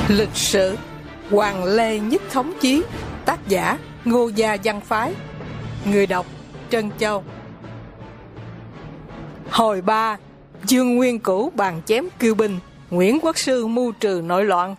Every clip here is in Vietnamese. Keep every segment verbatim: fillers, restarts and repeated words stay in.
Lịch sử Hoàng Lê Nhất Thống Chí. Tác giả Ngô Gia Văn Phái. Người đọc Trân Châu. Hồi ba, Dương Nguyên Cửu bàn chém Kiêu binh, Nguyễn Quốc Sư mưu trừ nội loạn.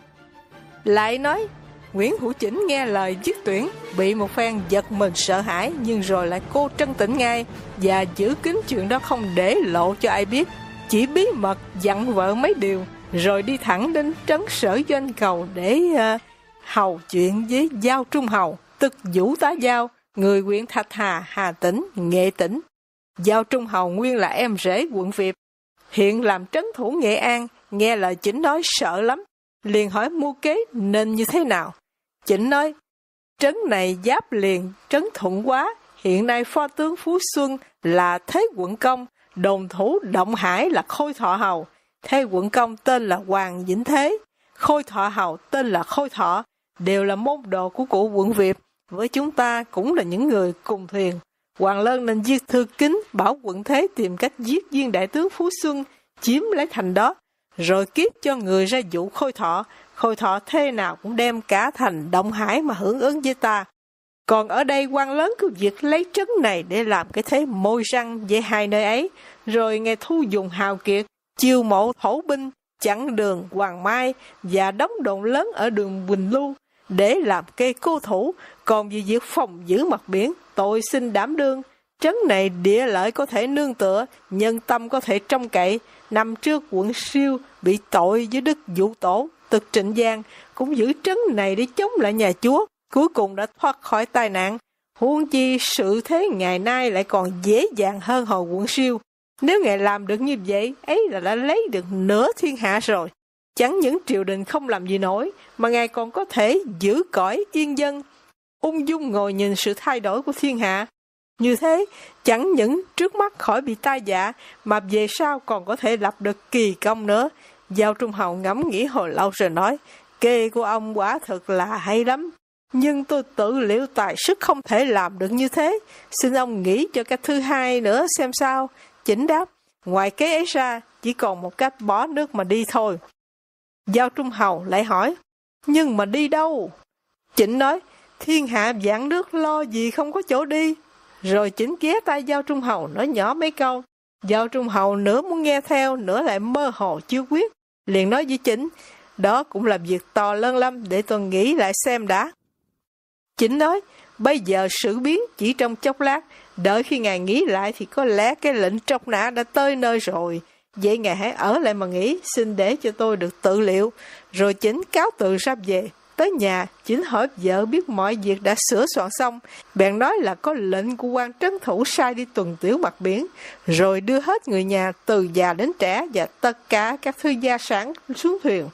Lại nói Nguyễn Hữu Chỉnh nghe lời dứt tuyển, bị một phen giật mình sợ hãi, nhưng rồi lại cô trấn tĩnh ngay và giữ kín chuyện đó không để lộ cho ai biết, chỉ bí mật dặn vợ mấy điều, rồi đi thẳng đến trấn Sở Doanh Cầu để uh, hầu chuyện với Giao Trung Hầu, tức Vũ Tá Giao, người huyện Thạch Hà, Hà Tĩnh, Nghệ Tĩnh. Giao Trung Hầu nguyên là em rể quận Việt, hiện làm trấn thủ Nghệ An, nghe lời Chỉnh nói sợ lắm, liền hỏi mưu kế nên như thế nào. Chỉnh nói, trấn này giáp liền trấn Thuận Hóa, hiện nay phó tướng Phú Xuân là Thế Quận Công, đồn thủ Động Hải là Khôi Thọ Hầu. Thế Quận Công tên là Hoàng Vĩnh Thế, Khôi Thọ Hầu tên là Khôi Thọ, đều là môn đồ của cụ quận Việt, với chúng ta cũng là những người cùng thuyền. Hoàng Lân nên viết thư kính bảo quận Thế tìm cách giết viên đại tướng Phú Xuân, chiếm lấy thành đó, rồi kiếp cho người ra dụ Khôi Thọ. Khôi Thọ thế nào cũng đem cả thành Động Hải mà hưởng ứng với ta. Còn ở đây quan lớn cứ việc lấy trấn này để làm cái thế môi răng với hai nơi ấy, rồi nghe thu dùng hào kiệt, chiêu mộ thổ binh, chặn đường Hoàng Mai và đóng đồn lớn ở đường Quỳnh Lưu để làm cây cô thủ. Còn vì việc phòng giữ mặt biển, tôi xin đảm đương. Trấn này địa lợi có thể nương tựa, nhân tâm có thể trông cậy. Năm trước quận Siêu bị tội với đức Vũ Tổ, tức Trịnh Giang, cũng giữ trấn này để chống lại nhà Chúa, cuối cùng đã thoát khỏi tai nạn. Huống chi sự thế ngày nay lại còn dễ dàng hơn hồi quận Siêu. Nếu ngài làm được như vậy, ấy là đã lấy được nửa thiên hạ rồi. Chẳng những triều đình không làm gì nổi, mà ngài còn có thể giữ cõi yên dân, ung dung ngồi nhìn sự thay đổi của thiên hạ. Như thế, chẳng những trước mắt khỏi bị tai dạ, mà về sau còn có thể lập được kỳ công nữa. Giao Trung Hầu ngẫm nghĩ hồi lâu rồi nói, kế của ông quả thực là hay lắm, nhưng tôi tự liệu tài sức không thể làm được như thế. Xin ông nghĩ cho cách thứ hai nữa xem sao. Chỉnh đáp, ngoài kế ấy ra, chỉ còn một cách bỏ nước mà đi thôi. Giao Trung Hầu lại hỏi, nhưng mà đi đâu? Chỉnh nói, thiên hạ vạn nước lo gì không có chỗ đi. Rồi Chỉnh ghé tay Giao Trung Hầu nói nhỏ mấy câu. Giao Trung Hầu nửa muốn nghe theo, nửa lại mơ hồ chưa quyết. Liền nói với Chỉnh, đó cũng là việc to lớn lắm, để tôi nghĩ lại xem đã. Chỉnh nói, bây giờ sự biến chỉ trong chốc lát, đợi khi ngài nghĩ lại thì có lẽ cái lệnh trọc nã đã tới nơi rồi. Vậy ngài hãy ở lại mà nghĩ, xin để cho tôi được tự liệu. Rồi Chỉnh cáo từ ra về. Tới nhà, Chỉnh hỏi vợ biết mọi việc đã sửa soạn xong, bèn nói là có lệnh của quan trấn thủ sai đi tuần tiễu mặt biển, rồi đưa hết người nhà từ già đến trẻ và tất cả các thư gia sản xuống thuyền.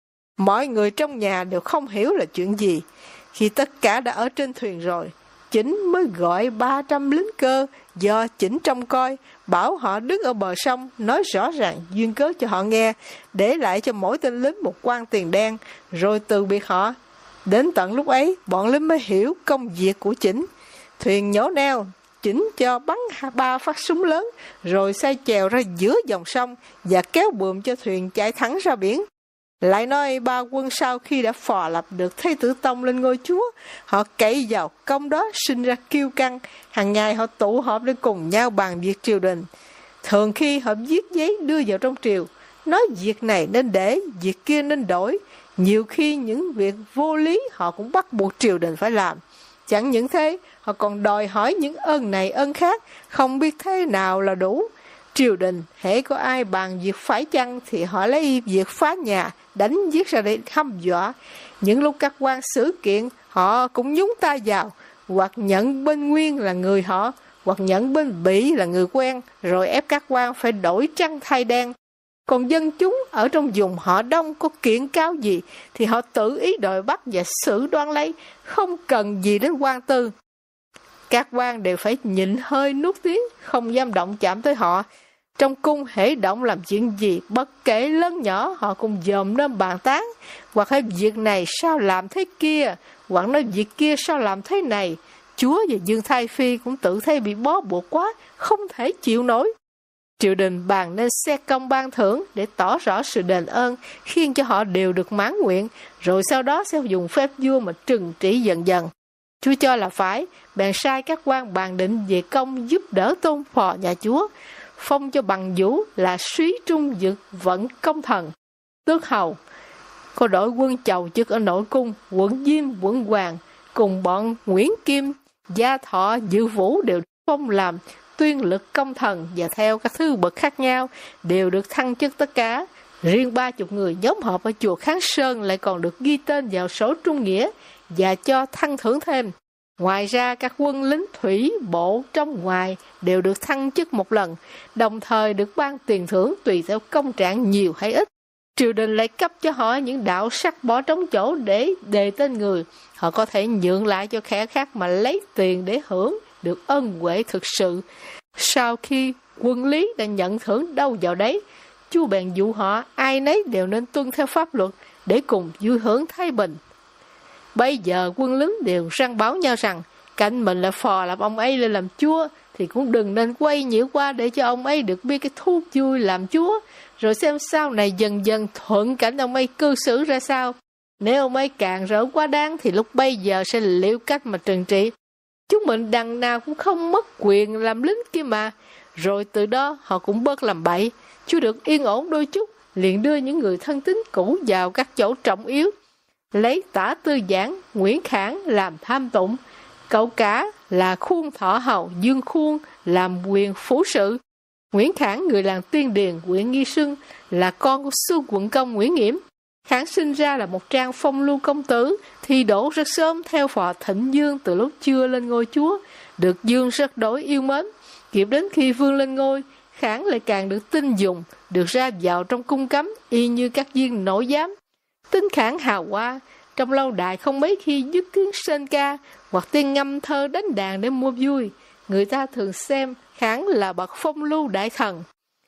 Mọi người trong nhà đều không hiểu là chuyện gì. Khi tất cả đã ở trên thuyền rồi, Chỉnh mới gọi ba trăm lính cơ do Chỉnh trông coi, bảo họ đứng ở bờ sông, nói rõ ràng duyên cớ cho họ nghe, để lại cho mỗi tên lính một quan tiền đen, rồi từ biệt họ. Đến tận lúc ấy, bọn lính mới hiểu công việc của Chỉnh. Thuyền nhổ neo, Chỉnh cho bắn ba phát súng lớn, rồi xây chèo ra giữa dòng sông và kéo buồm cho thuyền chạy thẳng ra biển. Lại nói ba quân sau khi đã phò lập được Thế Tử Tông lên ngôi chúa, họ cậy vào công đó sinh ra kiêu căng, hàng ngày họ tụ họp để cùng nhau bàn việc triều đình. Thường khi họ viết giấy đưa vào trong triều, nói việc này nên để, việc kia nên đổi. Nhiều khi những việc vô lý họ cũng bắt buộc triều đình phải làm. Chẳng những thế, họ còn đòi hỏi những ơn này ơn khác, không biết thế nào là đủ. Triều đình, hễ có ai bàn việc phải chăng thì họ lấy việc phá nhà, đánh giết ra để hăm dọa. Những lúc các quan xử kiện, họ cũng nhúng tay vào, hoặc nhận bên Nguyên là người họ, hoặc nhận bên Bỉ là người quen, rồi ép các quan phải đổi trắng thay đen. Còn dân chúng ở trong vùng họ đông có kiện cáo gì thì họ tự ý đòi bắt và xử đoán lấy, không cần gì đến quan tư. Các quan đều phải nhịn hơi nuốt tiếng, không dám động chạm tới họ. Trong cung hễ động làm chuyện gì, bất kể lớn nhỏ, họ cũng dòm nên bàn tán, hoặc hay việc này sao làm thế kia, hoặc nói việc kia sao làm thế này. Chúa và Dương Thái Phi cũng tự thấy bị bó buộc quá, không thể chịu nổi. Triều đình bàn nên xét công ban thưởng để tỏ rõ sự đền ơn, khiến cho họ đều được mãn nguyện, rồi sau đó sẽ dùng phép vua mà trừng trị dần dần. Chúa cho là phải, bèn sai các quan bàn định về công giúp đỡ tôn phò nhà Chúa, phong cho Bằng Vũ là Súy Trung Dực Vận Công Thần, tước hầu. Có đổi quân chầu chức ở nội cung, quận Diêm, quận Hoàng, cùng bọn Nguyễn Kim, Gia Thọ, Dự Vũ đều phong làm Tuyên Lực Công Thần, và theo các thứ bậc khác nhau đều được thăng chức tất cả. Riêng ba chục người nhóm họp ở chùa Kháng Sơn lại còn được ghi tên vào sổ trung nghĩa và cho thăng thưởng thêm. Ngoài ra các quân lính thủy, bộ, trong ngoài đều được thăng chức một lần, đồng thời được ban tiền thưởng tùy theo công trạng nhiều hay ít. Triều đình lại cấp cho họ những đạo sắc bỏ trống chỗ để đề tên người. Họ có thể nhượng lại cho kẻ khác mà lấy tiền để hưởng được ân huệ thực sự. Sau khi quân lý đã nhận thưởng đâu vào đấy, Chúa bèn dụ họ ai nấy đều nên tuân theo pháp luật để cùng vui hưởng thái bình. Bây giờ quân lính đều răn báo nhau rằng cạnh mình là phò làm ông ấy lên làm chúa, thì cũng đừng nên quay nhiễu qua để cho ông ấy được biết cái thú vui làm chúa, rồi xem sau này dần dần thuận cảnh ông ấy cư xử ra sao. Nếu ông ấy càng rỡ quá đáng thì lúc bây giờ sẽ liệu cách mà trừng trị. Chúng mình đằng nào cũng không mất quyền làm lính kia mà. Rồi từ đó họ cũng bớt làm bậy. Chúa được yên ổn đôi chút, liền đưa những người thân tín cũ vào các chỗ trọng yếu, lấy Tả Tư Giảng, Nguyễn Khảng làm tham tụng, cậu cả là Khuôn Thọ Hầu Dương Khuôn làm quyền phủ sự. Nguyễn Khảng, người làng Tiên Điền, huyện Nghi Xuân, là con của Xuân Quận Công Nguyễn Nghiễm. Khảng sinh ra là một trang phong lưu công tử, thì đổ rất sớm theo phò Thịnh Dương từ lúc chưa lên ngôi chúa, được Dương rất đối yêu mến. Kịp đến khi vương lên ngôi, Khảng lại càng được tin dùng, được ra vào trong cung cấm, y như các viên nội giám. Tính Khảng hào hoa, trong lâu đài không mấy khi dứt tiếng sên ca hoặc tiếng ngâm thơ đánh đàn để mua vui. Người ta thường xem Khảng là bậc phong lưu đại thần.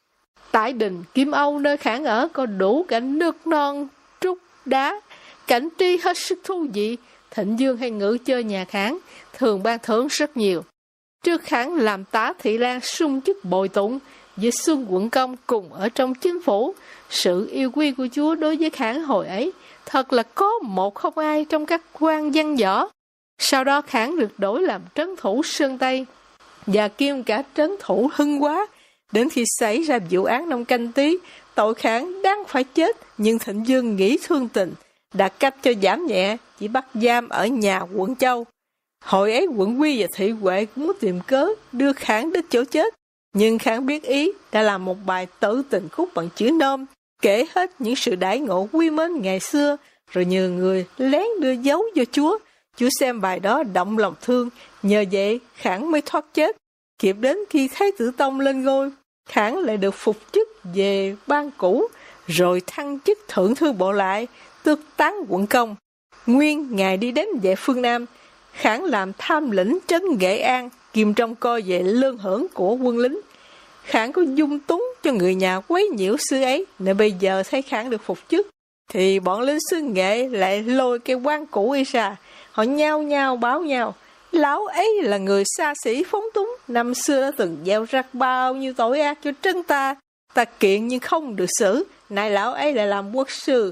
Tại đình Kim Âu nơi Khảng ở có đủ cảnh nước non trúc đá, cảnh tri hết sức thú vị. Thịnh Dương hay ngự chơi nhà Khảng thường ban thưởng rất nhiều. Trước Khảng làm tá thị lang sung chức bồi tụng, với Xuân Quận Công cùng ở trong chính phủ. Sự yêu quý của Chúa đối với Khảng hồi ấy thật là có một không ai trong các quan văn võ. Sau đó Khảng được đổi làm trấn thủ Sơn Tây và kiêm cả trấn thủ Hưng Hóa. Đến khi xảy ra vụ án năm Canh Tý, tội Khảng đáng phải chết, nhưng Thịnh Dương nghĩ thương tình, đặt cách cho giảm nhẹ, chỉ bắt giam ở nhà quận Châu. Hồi ấy quận Quy và Thị Huệ cũng muốn tìm cớ đưa Khảng đến chỗ chết, nhưng Khảng biết ý, đã làm một bài tự tình khúc bằng chữ nôm, kể hết những sự đãi ngộ quý mến ngày xưa, rồi nhờ người lén đưa dấu cho Chúa. Chúa xem bài đó động lòng thương, nhờ vậy Khảng mới thoát chết. Kịp đến khi Thái Tử Tông lên ngôi, Khảng lại được phục chức về ban cũ, rồi thăng chức thượng thư bộ lại, tước tán quận công. Nguyên ngày đi đến về phương Nam, Khảng làm tham lĩnh trấn Nghệ An, kiêm trong coi về lương hưởng của quân lính. Khảng có dung túng cho người nhà quấy nhiễu xứ ấy, nên bây giờ thấy Khảng được phục chức, thì bọn lính xứ Nghệ lại lôi cái quan cũ ấy ra. Họ nhao nhao báo nhau, lão ấy là người xa xỉ phóng túng, năm xưa đã từng gieo rắc bao nhiêu tội ác cho trấn ta, ta kiện nhưng không được xử, nay lão ấy lại làm quốc sư.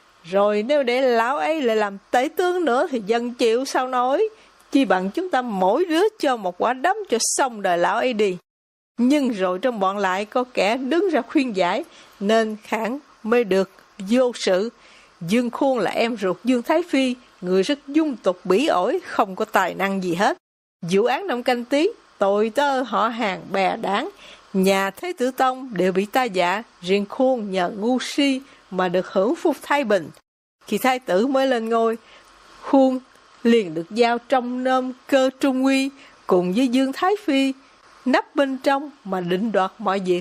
Rồi nếu để lão ấy lại làm tể tướng nữa thì dân chịu sao nói, chi bằng chúng ta mỗi đứa cho một quả đấm cho xong đời lão ấy đi. Nhưng rồi trong bọn lại có kẻ đứng ra khuyên giải, nên Khảng mới được vô sự. Dương Khuôn là em ruột Dương Thái Phi, người rất dung tục bỉ ổi, không có tài năng gì hết. Vụ án năm Canh Tý, tội tơ họ hàng bè đảng, nhà Thái Tử Tông đều bị ta dạ, riêng Khuôn nhờ ngu si mà được hưởng phúc thái bình. Khi thái tử mới lên ngôi, Khuôn liền được giao trong nôm Cơ Trung Uy cùng với Dương Thái Phi, nấp bên trong mà định đoạt mọi việc.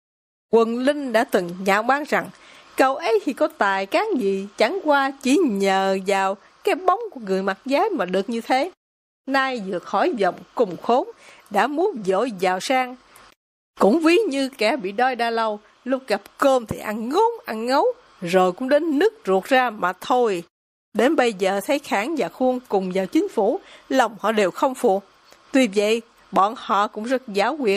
Quần linh đã từng nhạo báng rằng cậu ấy thì có tài cán gì, chẳng qua chỉ nhờ vào cái bóng của người mặc giáp mà được như thế. Nay vừa khỏi vòng cùng khốn, đã muốn dội vào sang. Cũng ví như kẻ bị đói đa lâu, lúc gặp cơm thì ăn ngốn ăn ngấu, rồi cũng đến nứt ruột ra mà thôi. Đến bây giờ thấy Khảng và Khuôn cùng vào chính phủ, lòng họ đều không phục. Tuy vậy, bọn họ cũng rất giảo quyệt,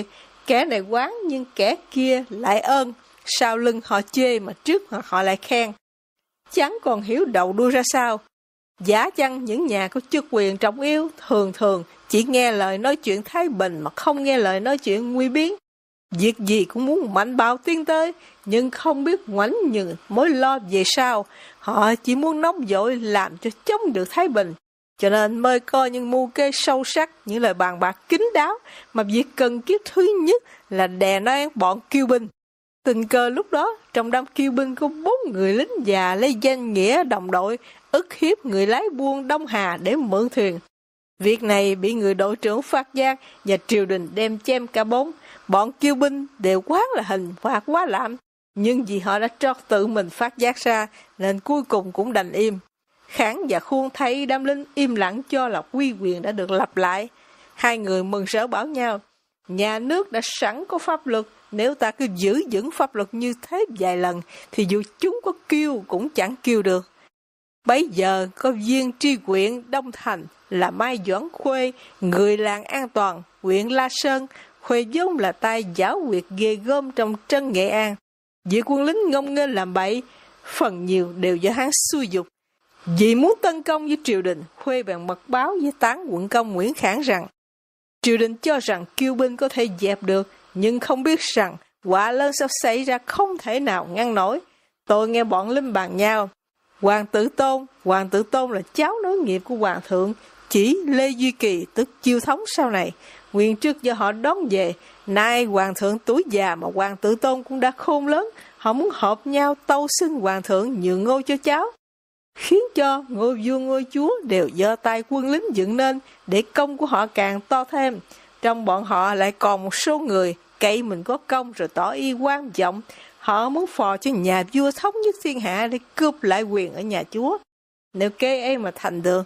Kẻ này quán nhưng kẻ kia lại ơn, sau lưng họ chê mà trước mặt họ lại khen. Chẳng còn hiểu đầu đuôi ra sao. Giả chăng những nhà có chức quyền trọng yếu thường thường chỉ nghe lời nói chuyện thái bình mà không nghe lời nói chuyện nguy biến. Việc gì cũng muốn mạnh bạo tiến tới, nhưng không biết ngoảnh nhường mối lo về sau. Họ chỉ muốn nóng vội làm cho chống được thái bình. Cho nên mới coi những mưu kê sâu sắc, những lời bàn bạc kín đáo, mà việc cần kiếp thứ nhất là đè nén bọn kiêu binh. Tình cờ lúc đó, trong đám kiêu binh có bốn người lính già lấy danh nghĩa đồng đội, ức hiếp người lái buôn Đông Hà để mượn thuyền. Việc này bị người đội trưởng phát giác và triều đình đem chém cả bốn. Bọn kiêu binh đều quán là hình phạt quá lạm, nhưng vì họ đã trót tự mình phát giác ra, nên cuối cùng cũng đành im. Khảng và Khuôn thấy đám lính im lặng cho là quy quyền đã được lập lại. Hai người mừng rỡ bảo nhau, nhà nước đã sẵn có pháp luật, nếu ta cứ giữ vững pháp luật như thế vài lần, thì dù chúng có kêu cũng chẳng kêu được. Bấy giờ có viên tri huyện Đông Thành là Mai Doãn Khuê, người làng An Toàn, huyện La Sơn. Khuê vốn là tay giảo quyệt ghê gớm trong trấn Nghệ An. Việc quân lính ngông nghênh làm bậy, phần nhiều đều do hắn xui dục. Vì muốn tấn công với triều đình, Khuê bèn mật báo với tán quận công Nguyễn Khảng rằng triều đình cho rằng kiêu binh có thể dẹp được, nhưng không biết rằng họa lớn sắp xảy ra không thể nào ngăn nổi. Tôi nghe bọn lính bàn nhau. Hoàng tử Tôn, Hoàng tử Tôn là cháu nối nghiệp của Hoàng thượng, chỉ Lê Duy Kỳ tức Chiêu Thống sau này. Nguyên trước do họ đón về, nay Hoàng thượng tuổi già mà Hoàng tử Tôn cũng đã khôn lớn, họ muốn hợp nhau tâu xin Hoàng thượng nhường ngôi cho cháu. Khiến cho ngôi vua ngôi chúa đều do tay quân lính dựng nên, để công của họ càng to thêm. Trong bọn họ lại còn một số người cậy mình có công rồi tỏ y quan vọng. Họ muốn phò cho nhà vua thống nhất thiên hạ để cướp lại quyền ở nhà chúa. Nếu kế ấy mà thành được,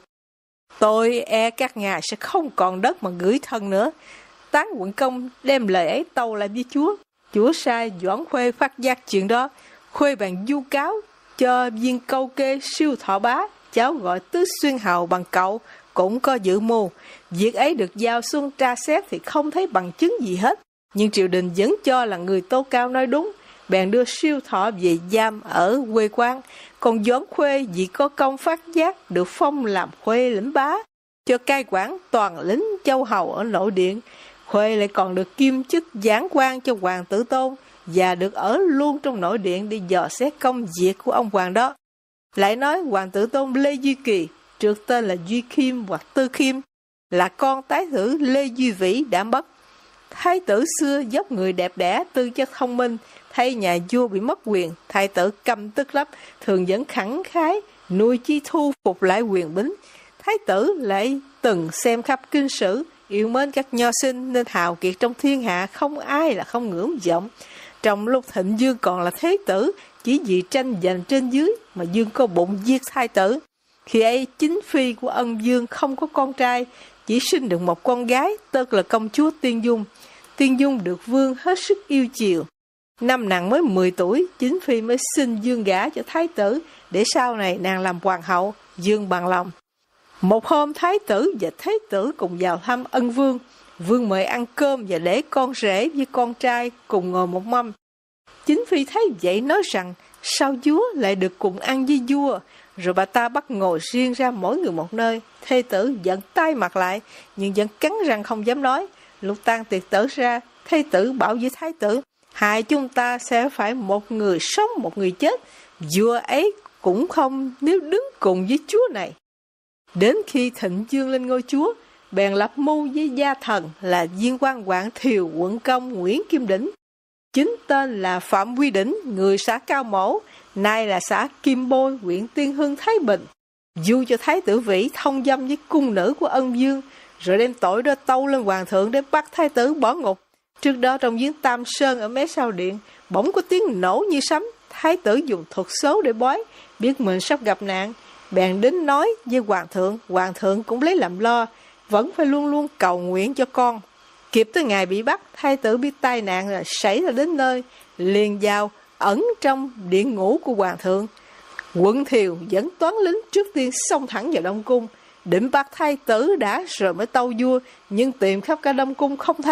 tôi e các ngài sẽ không còn đất mà gửi thân nữa. Tán quận công đem lời ấy tâu lại với chúa. Chúa sai Doãn Khuê phát giác chuyện đó. Khuê bàn du cáo cho viên câu kê Siêu Thọ Bá, cháu gọi Tứ Xuyên Hầu bằng cậu, cũng có dự mưu. Việc ấy được giao xuống tra xét thì không thấy bằng chứng gì hết, nhưng triều đình vẫn cho là người tố cao nói đúng, bèn đưa Siêu Thọ về giam ở quê quán. Còn Doãn Khuê vì có công phát giác được phong làm Khuê lĩnh bá, cho cai quản toàn lính châu hầu ở nội điện. Khuê lại còn được kiêm chức giảng quan cho Hoàng tử Tôn, và được ở luôn trong nội điện để dò xét công việc của ông hoàng đó. Lại nói Hoàng tử Tôn Lê Duy Kỳ, trước tên là Duy Khiêm hoặc Tư Khiêm, là con tái tử Lê Duy Vĩ đã mất. Thái tử xưa dốc người đẹp đẽ, tư chất thông minh, thấy nhà vua bị mất quyền, thái tử căm tức lắm, thường vẫn khẳng khái nuôi chi thu phục lại quyền bính. Thái tử lại từng xem khắp kinh sử, yêu mến các nho sinh nên hào kiệt trong thiên hạ không ai là không ngưỡng vọng. Trong lúc Thịnh Dương còn là thế tử, chỉ vì tranh giành trên dưới mà Dương có bụng giết thái tử. Khi ấy chính phi của Ân Dương không có con trai, chỉ sinh được một con gái, tức là công chúa Tiên Dung. Tiên Dung được vương hết sức yêu chiều. Năm nàng mới mười tuổi, chính phi mới xin Dương gả cho thái tử, để sau này nàng làm hoàng hậu. Dương bằng lòng. Một hôm thái tử và thế tử cùng vào thăm Ân Vương. Vương mời ăn cơm và để con rể với con trai cùng ngồi một mâm. Chính phi thấy vậy nói rằng, sao vua lại được cùng ăn với vua? Rồi bà ta bắt ngồi riêng ra mỗi người một nơi. Thê tử giận tay mặt lại, nhưng vẫn cắn răng không dám nói. Lúc tan tiệc tở ra, thê tử bảo với thái tử, hai chúng ta sẽ phải một người sống một người chết. Vua ấy cũng không nếu đứng cùng với chúa này. Đến khi Thịnh Dương lên ngôi chúa, bèn lập mưu với gia thần là viên quan quản Thiều quận công Nguyễn Kim Đỉnh. Chính tên là Phạm Quy Đỉnh, người xã Cao Mổ, nay là xã Kim Bôi, huyện Tiên Hưng, Thái Bình. Du cho thái tử Vĩ thông dâm với cung nữ của Ân Dương, rồi đem tội đó tâu lên hoàng thượng để bắt thái tử bỏ ngục. Trước đó trong giếng Tam Sơn ở mé sau điện, bỗng có tiếng nổ như sấm. Thái tử dùng thuật số để bói, biết mình sắp gặp nạn, bèn đến nói với hoàng thượng. Hoàng thượng cũng lấy làm lo, vẫn phải luôn luôn cầu nguyện cho con. Kịp tới ngày bị bắt, thái tử biết tai nạn là xảy ra đến nơi, liền vào ẩn trong điện ngủ của hoàng thượng. Quận Thiều dẫn toán lính trước tiên xông thẳng vào Đông Cung, định bắt thái tử đã rồi mới tâu vua, nhưng tìm khắp cả Đông Cung không thấy.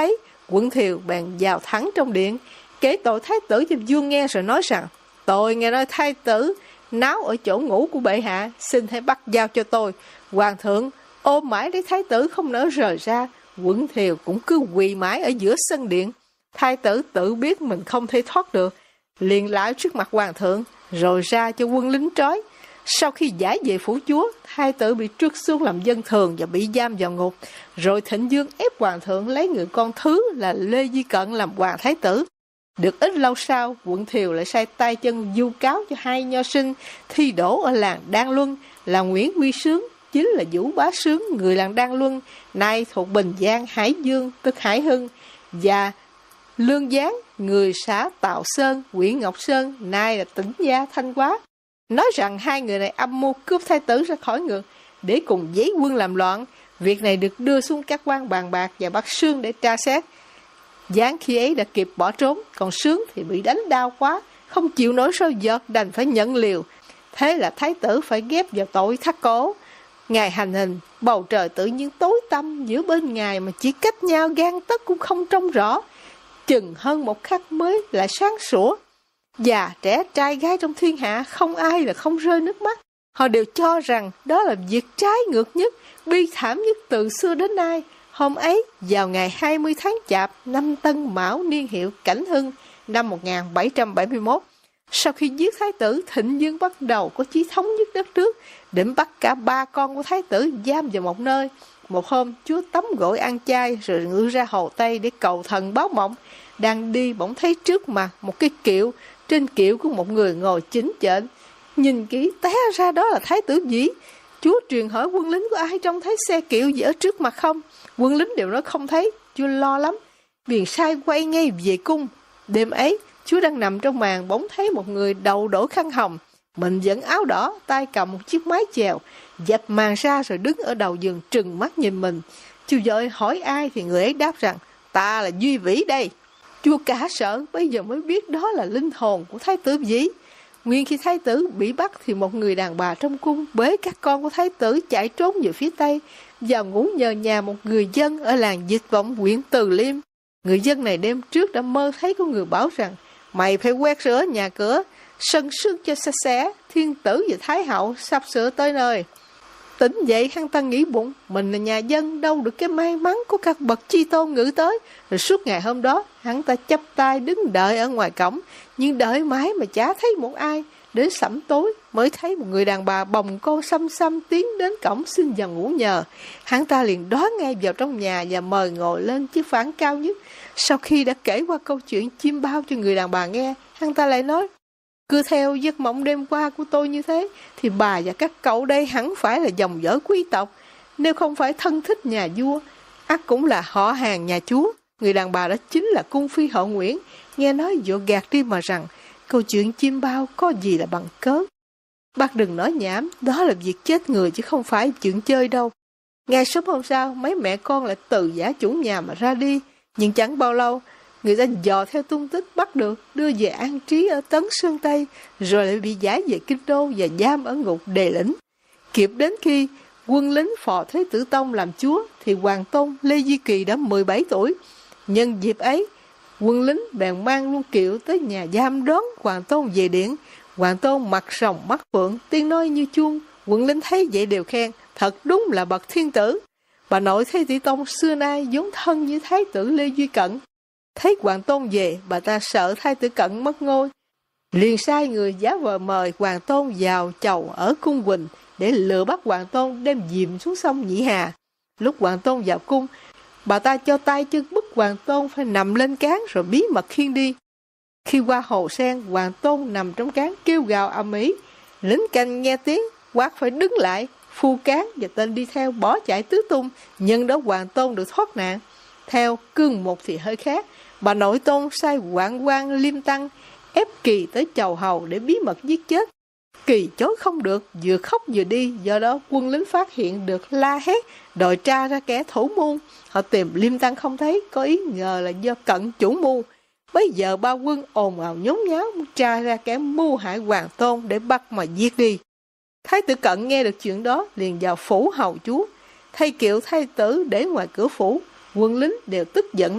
Quận Thiều bèn vào thẳng trong điện, kể tội thái tử cho vua nghe rồi nói rằng: tôi nghe nói thái tử náo ở chỗ ngủ của bệ hạ, xin hãy bắt giao cho tôi. Hoàng thượng ôm mãi để thái tử không nỡ rời ra, Quận Thiều cũng cứ quỳ mãi ở giữa sân điện. Thái tử tự biết mình không thể thoát được, liền lại trước mặt hoàng thượng, rồi ra cho quân lính trói. Sau khi giải về phủ chúa, thái tử bị truất xuống làm dân thường và bị giam vào ngục. Rồi Thịnh Dương ép hoàng thượng lấy người con thứ là Lê Di Cận làm hoàng thái tử. Được ít lâu sau, Quận Thiều lại sai tay chân du cáo cho hai nho sinh thi đỗ ở làng Đan Luân là Nguyễn Quy Sướng, chính là Vũ Bá Sướng, người làng Đan Luân, nay thuộc Bình Giang, Hải Dương, tức Hải Hưng, và Lương Giáng, người xã Tạo Sơn, huyện Ngọc Sơn, nay là Tĩnh Gia, Thanh Hóa. Nói rằng hai người này âm mưu cướp thái tử ra khỏi ngựa để cùng giấy quân làm loạn. Việc này được đưa xuống các quan bàn bạc và bắt Sương để tra xét. Giáng khi ấy đã kịp bỏ trốn, còn Sướng thì bị đánh đau quá, không chịu nổi soi giọt, đành phải nhận liều. Thế là thái tử phải ghép vào tội thắt cổ. Ngày hành hình, bầu trời tự nhiên tối tăm, giữa bên ngày mà chỉ cách nhau gang tấc cũng không trông rõ. Chừng hơn một khắc mới lại sáng sủa. Già trẻ trai gái trong thiên hạ không ai là không rơi nước mắt. Họ đều cho rằng đó là việc trái ngược nhất, bi thảm nhất từ xưa đến nay. Hôm ấy, vào ngày hai mươi tháng Chạp, năm Tân Mão, niên hiệu Cảnh Hưng, năm một nghìn bảy trăm bảy mươi mốt, sau khi giết thái tử, Thịnh Dương bắt đầu có chí thống nhất đất nước, định bắt cả ba con của thái tử giam vào một nơi. Một hôm, chúa tắm gội ăn chay rồi ngự ra Hồ Tây để cầu thần báo mộng. Đang đi bỗng thấy trước mặt một cái kiệu, trên kiệu có một người ngồi chính chện. Nhìn kỹ té ra đó là thái tử Vĩ. Chúa truyền hỏi quân lính có ai trông thấy xe kiệu gì ở trước mặt không? Quân lính đều nói không thấy. Chúa lo lắm, liền sai quay ngay về cung. Đêm ấy, chúa đang nằm trong màn, bỗng thấy một người đầu đổ khăn hồng, mình dẫn áo đỏ, tay cầm một chiếc mái chèo, dẹp màn ra rồi đứng ở đầu giường trừng mắt nhìn mình. Chúa vội hỏi ai thì người ấy đáp rằng: ta là Duy Vĩ đây. Chúa cả sợ, bây giờ mới biết đó là linh hồn của thái tử Vĩ. Nguyên khi thái tử bị bắt thì một người đàn bà trong cung bế các con của thái tử chạy trốn về phía tây, vào ngủ nhờ nhà một người dân ở làng Dịch Vọng, huyện Từ Liêm. Người dân này đêm trước đã mơ thấy có người bảo rằng: mày phải quét rửa nhà cửa, sân sước cho sạch sẽ, thiên tử và thái hậu sắp sửa tới nơi. Tỉnh dậy, hắn ta nghĩ bụng, mình là nhà dân, đâu được cái may mắn của các bậc chi tôn ngự tới. Rồi suốt ngày hôm đó, hắn ta chắp tay đứng đợi ở ngoài cổng, nhưng đợi mãi mà chả thấy một ai. Đến sẩm tối mới thấy một người đàn bà bồng cô xăm xăm tiến đến cổng xin vào ngủ nhờ. Hắn ta liền đón ngay vào trong nhà và mời ngồi lên chiếc phản cao nhất. Sau khi đã kể qua câu chuyện chim bao cho người đàn bà nghe, hắn ta lại nói: cứ theo giấc mộng đêm qua của tôi như thế, thì bà và các cậu đây hẳn phải là dòng dõi quý tộc. Nếu không phải thân thích nhà vua, ắt cũng là họ hàng nhà chúa. Người đàn bà đó chính là cung phi hậu Nguyễn. Nghe nói vội gạt đi mà rằng câu chuyện chim bao có gì là bằng cớ. Bác đừng nói nhảm, đó là việc chết người chứ không phải chuyện chơi đâu. Ngày sớm hôm sau, mấy mẹ con lại từ giả chủ nhà mà ra đi. Nhưng chẳng bao lâu, người ta dò theo tung tích bắt được, đưa về an trí ở Tấn Sơn Tây, rồi lại bị giải về Kinh Đô và giam ở ngục Đề Lĩnh. Kịp đến khi quân lính phò Thế Tử Tông làm chúa, thì Hoàng Tôn Lê Duy Kỳ đã mười bảy tuổi. Nhân dịp ấy, quân lính bèn mang luôn kiệu tới nhà giam đón Hoàng Tôn về điện. Hoàng Tôn mặt rồng mắt phượng, tiếng nói như chuông. Quân lính thấy vậy đều khen: thật đúng là bậc thiên tử. Bà nội Thế Tử Tông xưa nay vốn thân như thái tử Lê Duy Cận. Thấy Hoàng Tôn về, bà ta sợ thái tử Cận mất ngôi, liền sai người giả vờ mời Hoàng Tôn vào chầu ở cung Quỳnh để lừa bắt Hoàng Tôn đem dìm xuống sông Nhị Hà. Lúc Hoàng Tôn vào cung, bà ta cho tay chân bức Hoàng Tôn phải nằm lên cán rồi bí mật khiêng đi. Khi qua hồ sen, Hoàng Tôn nằm trong cán kêu gào ầm ĩ. Lính canh nghe tiếng quát phải đứng lại, phu cán và tên đi theo bỏ chạy tứ tung. Nhân đó Hoàng Tôn được thoát nạn. Theo cương một thì hơi khác, bà nội Tôn sai Hoạn quan Liêm Tăng ép Kỳ tới chầu hầu để bí mật giết chết. Kỳ chối không được, vừa khóc vừa đi. Do đó quân lính phát hiện được la hét, đòi tra ra kẻ thủ mưu. Họ tìm Liêm Tăng không thấy, có ý ngờ là do Cận chủ mưu. Bây giờ ba quân ồn ào nhốn nháo tra ra kẻ mưu hại Hoàng Tôn để bắt mà giết đi. Thái tử Cận nghe được chuyện đó liền vào phủ hầu chúa, thay kiệu thái tử để ngoài cửa phủ. Quân lính đều tức giận nói: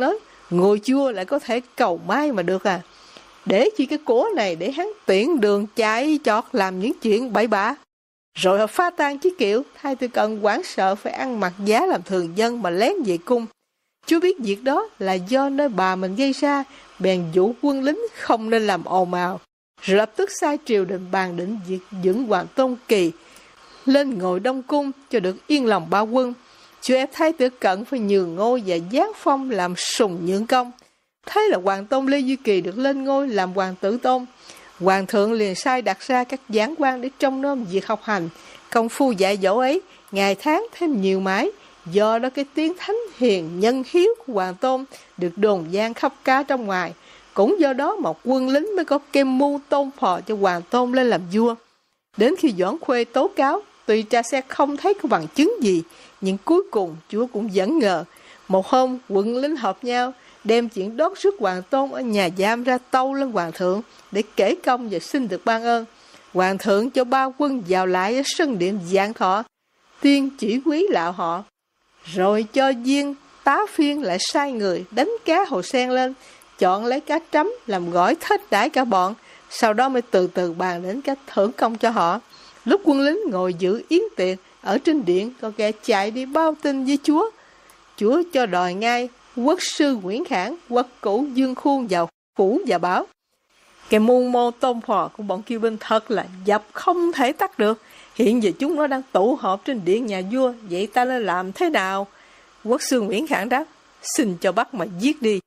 ngôi vua lại có thể cầu may mà được à? Để chi cái của này để hắn tiện đường chạy chọt làm những chuyện bậy bạ. Rồi họ phá tan chiếc kiệu, Thái Tử Cận hoảng sợ phải ăn mặc giá làm thường dân mà lén về cung. Chúa biết việc đó là do nơi bà mình gây ra, bèn dụ quân lính không nên làm ồn ào. Rồi lập tức sai triều đình bàn định việc dẫn Hoàng Tôn Kỳ lên ngồi Đông Cung cho được yên lòng ba quân. Chúa ép Thái Tử Cận phải nhường ngôi và giáng phong làm sùng nhượng công. Thế là Hoàng Tôn Lê Duy Kỳ được lên ngôi làm hoàng tử tôn. Hoàng thượng liền sai đặt ra các giảng quan để trông nom việc học hành. Công phu dạy dỗ ấy ngày tháng thêm nhiều mãi. Do đó cái tiếng thánh hiền nhân hiếu của Hoàng Tôn được đồn vang khắp cả trong ngoài. Cũng do đó một quân lính mới có kem mưu tôn phò cho Hoàng Tôn lên làm vua. Đến khi Doãn Khuê tố cáo, tuy tra xét không thấy có bằng chứng gì, nhưng cuối cùng Chúa cũng vẫn ngờ. Một hôm quân lính họp nhau, đem chuyện đốt rước Hoàng Tôn ở nhà giam ra tâu lên Hoàng thượng để kể công và xin được ban ơn. Hoàng thượng cho ba quân vào lại ở sân điện Vạn Thọ, tiên chỉ quý lạo họ, rồi cho viên tá phiên lại sai người đánh cá hồ sen lên, chọn lấy cá trắm làm gỏi thết đãi cả bọn, sau đó mới từ từ bàn đến cách thưởng công cho họ. Lúc quân lính ngồi giữ yến tiệc ở trên điện, có kẻ chạy đi báo tin với Chúa. Chúa cho đòi ngay quốc sư Nguyễn Khảng, quốc cũ Dương Khuôn vào phủ và bảo: cái mưu mô tôn phò của bọn kiêu binh thật là dập không thể tắt được. Hiện giờ chúng nó đang tụ họp trên điện nhà vua, vậy ta nên làm thế nào? Quốc sư Nguyễn Khảng đáp: xin cho bắt mà giết đi.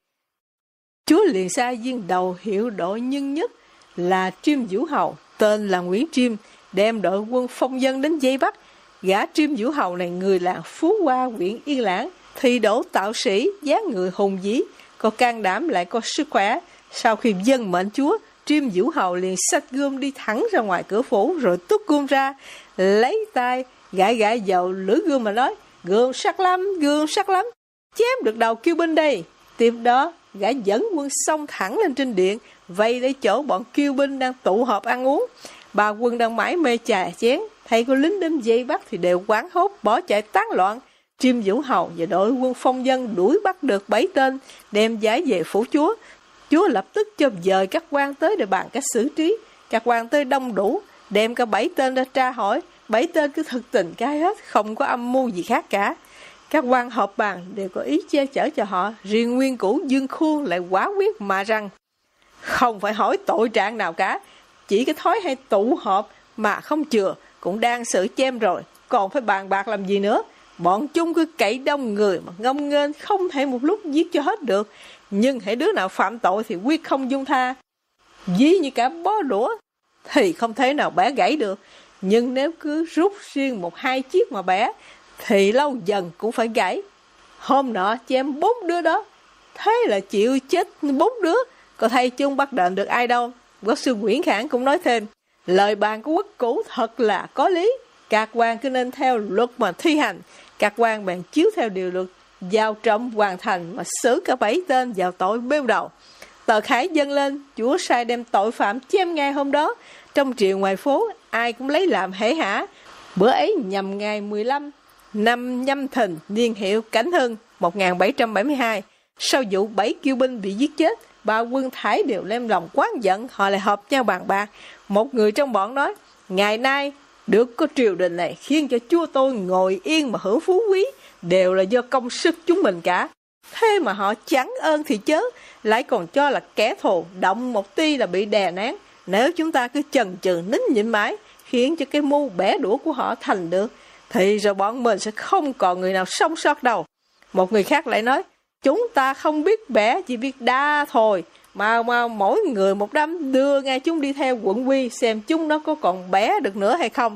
Chúa liền sai viên đầu hiệu đội nhân nhất là Triêm Vũ Hầu, tên là Nguyễn Triêm, đem đội quân phong dân đến vây bắt. Gã Triêm Vũ Hầu này người làng Phú Hoa, huyện Yên Lãng, thi đỗ tạo sĩ, dáng người hùng vĩ, có can đảm lại có sức khỏe. Sau khi dâng mệnh Chúa, Triêm Vũ Hầu liền xách gươm đi thẳng ra ngoài cửa phủ, rồi túc gươm ra, lấy tay gãi gãi vào lưỡi gươm mà nói: gươm sắc lắm, gươm sắc lắm, chém được đầu kiêu binh đây. Tiếp đó gã dẫn quân xông thẳng lên trên điện, vây lấy chỗ bọn kiêu binh đang tụ họp ăn uống. Bà quân đang mải mê trà chén, thấy có lính đến dây bắt thì đều hoảng hốt bỏ chạy tán loạn. Triêm Vũ Hầu và đội quân phong dân đuổi bắt được bảy tên, đem giải về phủ Chúa. Chúa lập tức cho dời các quan tới để bàn cách xử trí. Các quan tới đông đủ, đem cả bảy tên ra tra hỏi. Bảy tên cứ thực tình cái hết, không có âm mưu gì khác cả. Các quan họp bàn đều có ý che chở cho họ. Riêng nguyên cũ Dương Khuôn lại quả quyết mà rằng: không phải hỏi tội trạng nào cả, chỉ cái thói hay tụ họp mà không chừa cũng đang xử chém rồi, còn phải bàn bạc làm gì nữa. Bọn chúng cứ cậy đông người mà ngông nghênh, không thể một lúc giết cho hết được. Nhưng hãy đứa nào phạm tội thì quyết không dung tha. Ví như cả bó đũa thì không thể nào bẻ gãy được, nhưng nếu cứ rút riêng một hai chiếc mà bẻ thì lâu dần cũng phải gãy. Hôm nọ chém bốn đứa đó, thế là chịu chết bốn đứa, có thay chung bắt đền được ai đâu. Quốc sư Nguyễn Khảng cũng nói thêm: lời bàn của quốc cũ thật là có lý, các quan cứ nên theo luật mà thi hành. Các quan bèn chiếu theo điều luật, giao trọng hoàn thành mà xử cả bảy tên vào tội bêu đầu. Tờ khải dâng lên, Chúa sai đem tội phạm chém ngay hôm đó. Trong triều ngoài phố, ai cũng lấy làm hễ hả. Bữa ấy nhằm ngày mười lăm năm Nhâm Thìn, niên hiệu Cảnh Hưng, một nghìn bảy trăm bảy mươi hai. Sau vụ bảy kiêu binh bị giết chết, ba quân Thái đều đem lòng quán giận, họ lại họp nhau bàn bạc. Một người trong bọn nói: ngày nay được có triều đình này khiến cho chúa tôi ngồi yên mà hưởng phú quý, đều là do công sức chúng mình cả. Thế mà họ chẳng ơn thì chớ, lại còn cho là kẻ thù, động một ti là bị đè nén. Nếu chúng ta cứ chần chừ nín nhịn mãi, khiến cho cái mưu bẻ đũa của họ thành được, thì rồi bọn mình sẽ không còn người nào sống sót đâu. Một người khác lại nói: chúng ta không biết bẻ, chỉ biết đa thôi. Mà, mà mỗi người một đám, đưa ngay chúng đi theo quận quy, xem chúng nó có còn bẻ được nữa hay không.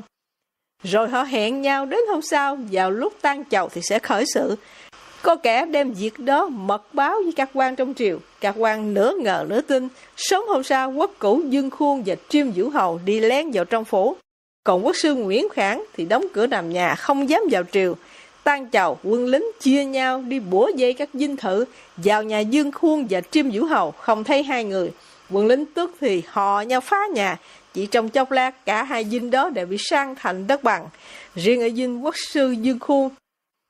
Rồi họ hẹn nhau đến hôm sau, vào lúc tan chầu thì sẽ khởi sự. Có kẻ đem việc đó mật báo với các quan trong triều. Các quan nửa ngờ nửa tin. Sớm hôm sau, quốc cũ Dương Khuôn và Triêm Vũ Hầu đi lén vào trong phủ. Còn quốc sư Nguyễn Khảng thì đóng cửa nằm nhà, không dám vào triều. Tan chầu, quân lính chia nhau đi bủa dây các dinh thự. Vào nhà Dương Khuôn và Triêm Vũ Hầu, không thấy hai người. Quân lính tức thì hò nhau phá nhà. Chỉ trong chốc lát, cả hai dinh đó đều bị san thành đất bằng. Riêng ở dinh quốc sư Dương Khuôn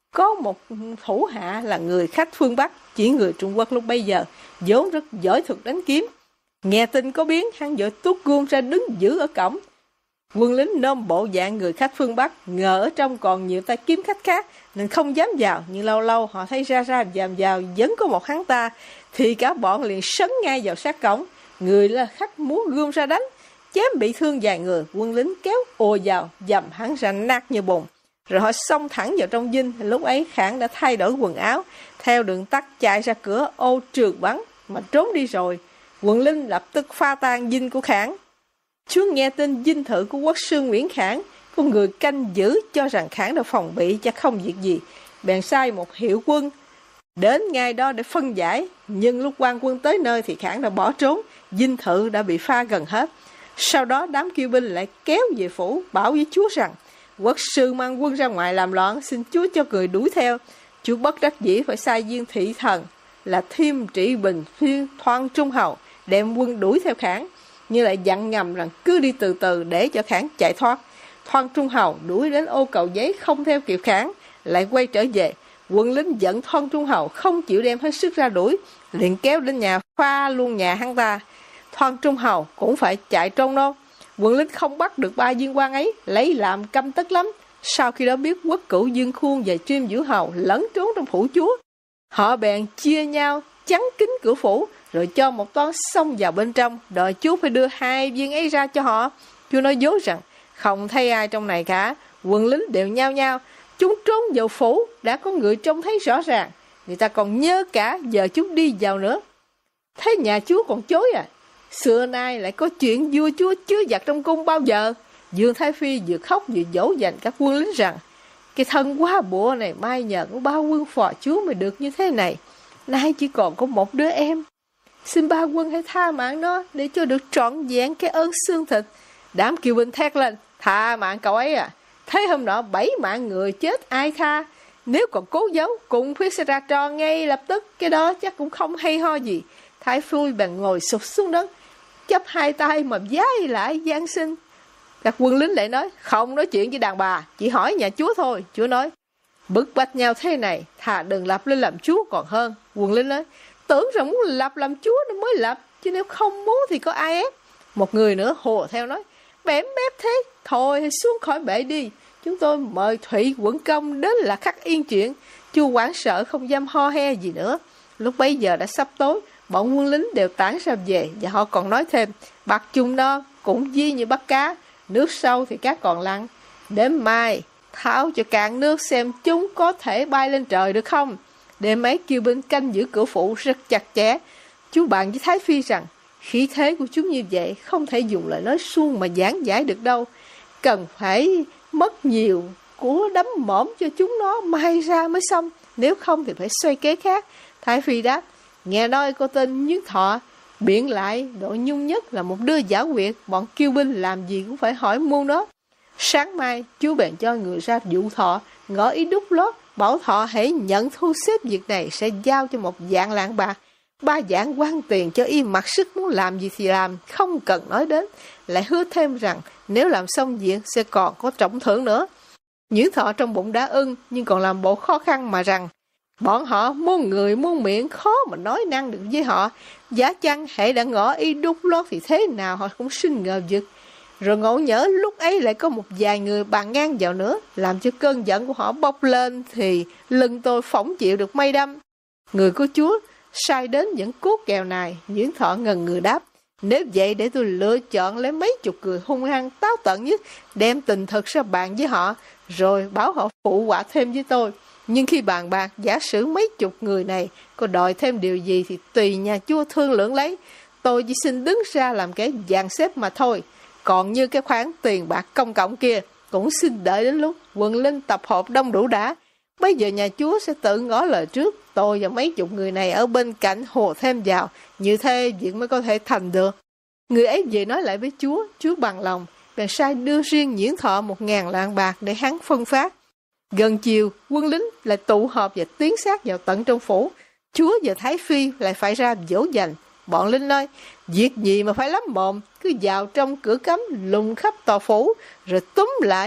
Có một thủ hạ là người khách phương Bắc, chỉ người Trung Quốc lúc bấy giờ, vốn rất giỏi thuật đánh kiếm. Nghe tin có biến, hắn vội tuốt gươm ra đứng giữ ở cổng. Quân lính nôm bộ dạng người khách phương Bắc, ngờ ở trong còn nhiều tay kiếm khách khác, nên không dám vào, nhưng lâu lâu họ thấy ra ra dàm vào vẫn có một hắn ta, thì cả bọn liền sấn ngay vào sát cổng. Người là khách muốn gươm ra đánh, chém bị thương vài người, quân lính kéo ùa vào, dầm hắn ra nát như bùn. Rồi họ xông thẳng vào trong dinh. Lúc ấy Khảng đã thay đổi quần áo, theo đường tắt chạy ra cửa ô trường bắn mà trốn đi rồi. Quận lính lập tức pha tan dinh của Khảng. Chúa nghe tin dinh thự của quốc sư Nguyễn Khảng, có người canh giữ cho rằng Khảng đã phòng bị chắc không việc gì, bèn sai một hiệu quân đến ngay đó để phân giải. Nhưng lúc quan quân tới nơi thì Khảng đã bỏ trốn, dinh thự đã bị pha gần hết. Sau đó đám kiêu binh lại kéo về phủ, bảo với chúa rằng quốc sư mang quân ra ngoài làm loạn, xin chúa cho người đuổi theo. Chúa bất đắc dĩ phải sai viên thị thần là Thiêm Trị Bình Phiên Thoan Trung Hầu đem quân đuổi theo Khảng, nhưng lại dặn ngầm rằng cứ đi từ từ để cho Khảng chạy thoát. Thoan Trung Hầu đuổi đến ô Cầu Giấy không theo kịp Khảng, lại quay trở về. Quân lính giận Thoan Trung Hầu không chịu đem hết sức ra đuổi, liền kéo đến nhà pha luôn nhà hắn ta. Thoan Trung Hầu cũng phải chạy trốn đâu. Quân lính không bắt được ba viên quan ấy, lấy làm căm tức lắm. Sau khi đó biết quốc cửu Dương Khuôn và Chiêm Dữ Hầu lẫn trốn trong phủ chúa, họ bèn chia nhau chắn kín cửa phủ, rồi cho một toán xông vào bên trong, đòi chúa phải đưa hai viên ấy ra cho họ. Chúa nói dối rằng không thấy ai trong này cả. Quân lính đều nhao nhao, chúng trốn vào phủ, đã có người trông thấy rõ ràng, người ta còn nhớ cả, giờ chúng đi vào nữa. Thế nhà chúa còn chối à? Xưa nay lại có chuyện vua chúa chứa giặc trong cung bao giờ? Dương Thái Phi vừa khóc vừa dỗ dành các quân lính rằng cái thân quá bụa này mai nhờ có bao quân phò chúa mới được như thế này. Nay chỉ còn có một đứa em, xin ba quân hãy tha mạng nó để cho được trọn vẹn cái ơn xương thịt. Đám kiều binh thét lên, tha mạng cậu ấy à? Thế hôm nọ bảy mạng người chết ai tha? Nếu còn cố giấu, cùng phía sẽ ra trò ngay lập tức, cái đó chắc cũng không hay ho gì. Thái Phi bèn ngồi sụp xuống đất, chắp hai tay mà vái lại van xin. Các quân lính lại nói, không nói chuyện với đàn bà, chỉ hỏi nhà chúa thôi. Chúa nói, bức bách nhau thế này, thà đừng lập lên làm chúa còn hơn. Quân lính nói, tưởng rằng muốn lập làm chúa nên mới lập, chứ nếu không muốn thì có ai ép. Một người nữa hùa theo nói, bẻm bép thế, thôi hãy xuống khỏi bệ đi. Chúng tôi mời Thụy Quận Công đến là khắc yên chuyện. Chúa hoảng sợ không dám ho he gì nữa. Lúc bấy giờ đã sắp tối, bọn quân lính đều tản ra về, và họ còn nói thêm, bạc chung no cũng di như bắt cá, nước sâu thì cá còn lăn. Đến mai tháo cho cạn nước xem chúng có thể bay lên trời được không. Để mấy kiêu binh canh giữ cửa phủ rất chặt chẽ. Chú bàn với Thái Phi rằng khí thế của chúng như vậy không thể dùng lời nói suông mà giảng giải được đâu, cần phải mất nhiều của đấm mõm cho chúng nó may ra mới xong, nếu không thì phải xoay kế khác. Thái Phi đáp, nghe nói cô tên Nhướng Thọ, biện lại độ nhung nhất là một đứa giả quyệt, bọn kiêu binh làm gì cũng phải hỏi muôn nó. Sáng mai chú bèn cho người ra dụ Thọ, ngỏ ý đút lót, bảo Thọ hãy nhận thu xếp việc này sẽ giao cho một vạn lạng bạc, ba vạn quan tiền cho y mặc sức muốn làm gì thì làm, không cần nói đến. Lại hứa thêm rằng nếu làm xong việc sẽ còn có trọng thưởng nữa. Nhướng Thọ trong bụng đã ưng, nhưng còn làm bộ khó khăn mà rằng bọn họ muôn người muôn miệng, khó mà nói năng được với họ. Giá chăng hãy đã ngỏ ý đút lót thì thế nào họ cũng sinh ngờ vực. Rồi ngộ nhỡ lúc ấy lại có một vài người bàn ngang vào nữa, làm cho cơn giận của họ bốc lên, thì lưng tôi phỏng chịu được mây đâm. Người của chúa sai đến những cuốc kèo này. Nhướng Thọ ngần người đáp, nếu vậy để tôi lựa chọn lấy mấy chục người hung hăng táo tận nhất, đem tình thực ra bàn với họ, rồi bảo họ phụ họa thêm với tôi. Nhưng khi bàn bạc, giả sử mấy chục người này có đòi thêm điều gì thì tùy nhà chúa thương lượng lấy. Tôi chỉ xin đứng ra làm cái dàn xếp mà thôi. Còn như cái khoản tiền bạc công cộng kia, cũng xin đợi đến lúc quân lính tập hợp đông đủ đã. Bây giờ nhà chúa sẽ tự ngỏ lời trước, tôi và mấy chục người này ở bên cạnh hồ thêm vào, như thế việc mới có thể thành được. Người ấy về nói lại với chúa, chúa bằng lòng, bèn sai đưa riêng Nhướng Thọ một ngàn lạng bạc để hắn phân phát. Gần chiều, quân lính lại tụ họp và tiến sát vào tận trong phủ. Chúa và Thái Phi lại phải ra dỗ dành. Bọn lính nói, việc gì mà phải lắm mồm, cứ vào trong cửa cấm lùng khắp tòa phủ, rồi túm lại búi tóc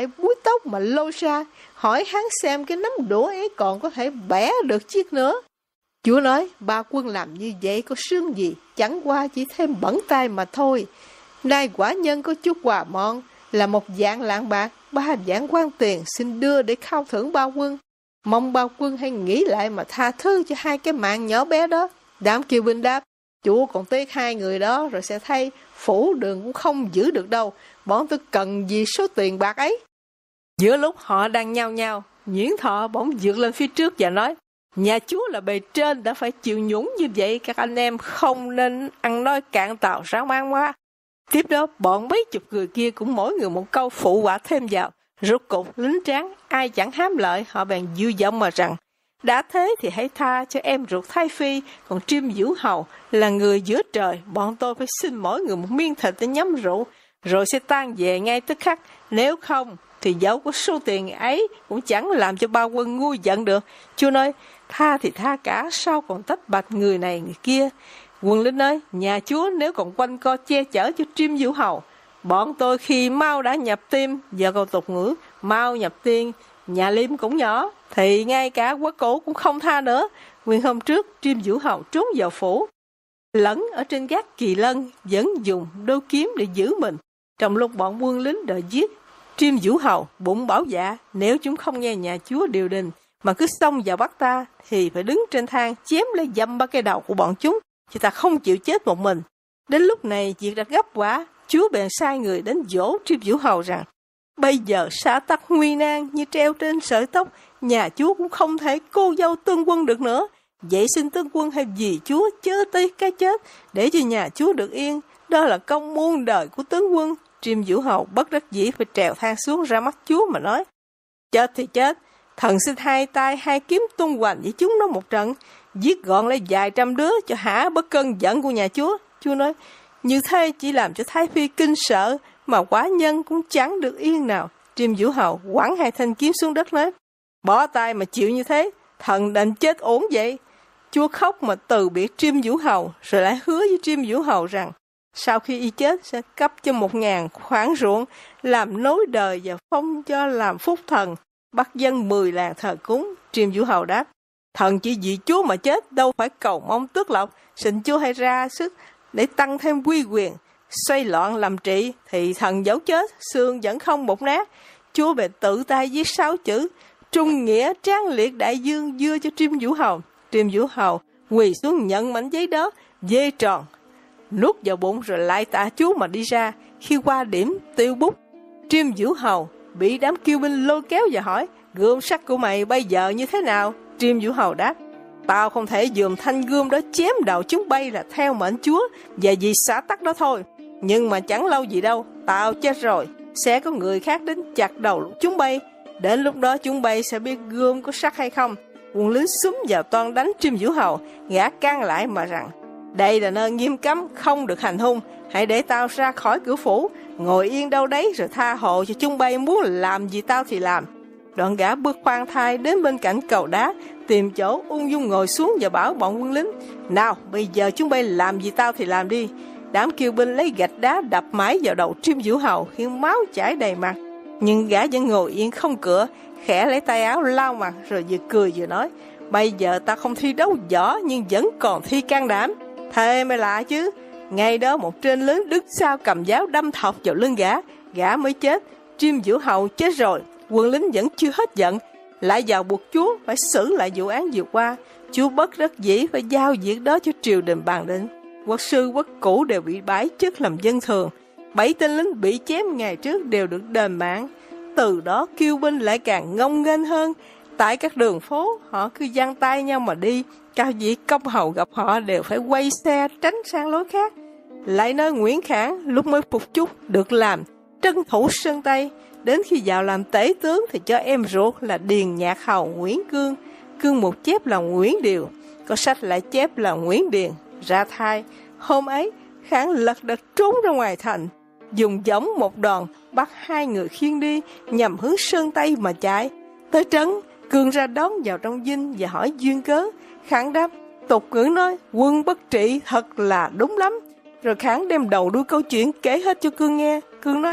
tóc mà lôi ra, hỏi hắn xem cái nắm đũa ấy còn có thể bẻ được chiếc nữa. Chúa nói, ba quân làm như vậy có sướng gì, chẳng qua chỉ thêm bẩn tay mà thôi. Nay quả nhân có chút quà mọn, là một vạn lạng bạc, ba vạn quan tiền xin đưa để khao thưởng ba quân. Mong ba quân hãy nghĩ lại mà tha thứ cho hai cái mạng nhỏ bé đó. Đám kiêu binh đáp, chúa còn tiếc hai người đó rồi sẽ thay, phủ đường cũng không giữ được đâu, bọn tôi cần gì số tiền bạc ấy. Giữa lúc họ đang nhao nhao, Nhuyễn Thọ bỗng vượt lên phía trước và nói, nhà chúa là bề trên đã phải chịu nhũng như vậy, các anh em không nên ăn nói cạn tàu ráo mang quá. Tiếp đó, bọn mấy chục người kia cũng mỗi người một câu phụ họa thêm vào. Rốt cục, lính tráng, ai chẳng hám lợi, họ bèn dư giọng mà rằng, đã thế thì hãy tha cho em ruột Thái Phi, còn Trim Vũ Hầu là người giữa trời, bọn tôi phải xin mỗi người một miếng thịt để nhắm rượu, rồi sẽ tan về ngay tức khắc. Nếu không, thì dẫu có số tiền ấy cũng chẳng làm cho ba quân nguôi giận được. Chúa nói, tha thì tha cả, sao còn tách bạch người này người kia. Quân lính nói, nhà chúa nếu còn quanh co che chở cho Trim Vũ Hầu, bọn tôi khi mau đã nhập tim, giờ câu tục ngữ, mau nhập tiên, nhà Liêm cũng nhỏ, thì ngay cả quốc cổ cũng không tha nữa. Nguyên hôm trước, Trim Vũ Hầu trốn vào phủ, lẫn ở trên gác Kỳ Lân, vẫn dùng đôi kiếm để giữ mình. Trong lúc bọn quân lính đợi giết, Trim Vũ Hầu bụng bảo dạ, nếu chúng không nghe nhà chúa điều đình, mà cứ xông vào bắt ta, thì phải đứng trên thang chém lấy dăm ba cái đầu của bọn chúng, chứ ta không chịu chết một mình. Đến lúc này, việc đã gấp quá, chúa bèn sai người đến dỗ Trim Vũ Hầu rằng, bây giờ xã tắc nguy nan như treo trên sợi tóc, nhà chúa cũng không thể cô dâu tướng quân được nữa. Vậy xin tướng quân hay vì chúa chớ tới cái chết, để cho nhà chúa được yên, đó là công muôn đời của tướng quân. Trim Vũ Hầu bất đắc dĩ phải trèo thang xuống ra mắt chúa mà nói, chết thì chết, thần xin hai tay hai kiếm tung hoành với chúng nó một trận, giết gọn lấy vài trăm đứa cho hả bất cơn giận của nhà chúa. Chúa nói, như thế chỉ làm cho Thái Phi kinh sợ, mà quả nhân cũng chẳng được yên nào. Trim Vũ Hầu quẳng hai thanh kiếm xuống đất nói, bỏ tay mà chịu như thế, thần đành chết ổn vậy. Chúa khóc mà từ biệt Trim Vũ Hầu, rồi lại hứa với Trim Vũ Hầu rằng, sau khi y chết sẽ cấp cho một ngàn khoản ruộng, làm nối đời và phong cho làm phúc thần, bắt dân mười làng thờ cúng. Trim Vũ Hầu đáp, thần chỉ vì chúa mà chết, đâu phải cầu mong tước lộc, xin chúa hãy ra sức để tăng thêm quy quyền, xoay loạn làm trị, thì thần dẫu chết, xương vẫn không một nát. Chúa bèn tự tay viết sáu chữ, trung nghĩa tráng liệt đại dương, đưa cho Trim Vũ Hầu. Trim Vũ Hầu quỳ xuống nhận mảnh giấy đó, dê tròn, nuốt vào bụng rồi lại tạ chúa mà đi ra. Khi qua điểm tiêu bút, Trim Vũ Hầu bị đám kiêu binh lôi kéo và hỏi, gươm sắt của mày bây giờ như thế nào? Trim Vũ Hầu đáp, tao không thể dùm thanh gươm đó chém đầu chúng bay là theo mệnh chúa và vì xã tắc đó thôi. Nhưng mà chẳng lâu gì đâu, tao chết rồi, sẽ có người khác đến chặt đầu chúng bay. Đến lúc đó chúng bay sẽ biết gươm có sắc hay không. Quân lính xúm vào toan đánh Trim Vũ Hầu, gã can lại mà rằng, đây là nơi nghiêm cấm, không được hành hung, hãy để tao ra khỏi cửa phủ, ngồi yên đâu đấy rồi tha hộ cho chúng bay muốn làm gì tao thì làm. Đoạn gã bước khoan thai đến bên cạnh cầu đá, tìm chỗ ung dung ngồi xuống và bảo bọn quân lính, nào bây giờ chúng bay làm gì tao thì làm đi. Đám kiêu binh lấy gạch đá đập mái vào đầu Trim Vũ Hầu khiến máu chảy đầy mặt, nhưng gã vẫn ngồi yên không cựa, khẽ lấy tay áo lau mặt rồi vừa cười vừa nói, bây giờ ta không thi đấu võ nhưng vẫn còn thi can đảm. Thề mới lạ chứ. Ngày đó một trên lính đứng sau cầm giáo đâm thọc vào lưng gã, gã mới chết. Trim Vũ Hầu chết rồi, quân lính vẫn chưa hết giận, lại vào buộc chúa phải xử lại vụ án vừa qua. Chúa bất đắc dĩ phải giao việc đó cho triều đình bàn định. Quốc sư quốc cũ đều bị bãi chức làm dân thường, bảy tên lính bị chém ngày trước đều được đền mạng. Từ đó kiêu binh lại càng ngông nghênh hơn, tại các đường phố họ cứ giang tay nhau mà đi, các vị công hầu gặp họ đều phải quay xe tránh sang lối khác. Lại nói Nguyễn Khảng lúc mới phục chút được làm trấn thủ Sơn Tây, đến khi vào làm tể tướng thì cho em ruột là Điền Nhạc Hầu Nguyễn Cương, Cương một chép là Nguyễn Điều, có sách lại chép là Nguyễn Điền, ra thai. Hôm ấy Khảng lật đật trốn ra ngoài thành, dùng gióng một đòn bắt hai người khiêng đi nhằm hướng Sơn Tây mà chạy. Tới trấn, Cương ra đón vào trong dinh và hỏi duyên cớ. Khảng đáp, tục ngữ nói quân bất trị thật là đúng lắm. Rồi Khảng đem đầu đuôi câu chuyện kể hết cho Cương nghe. Cương nói,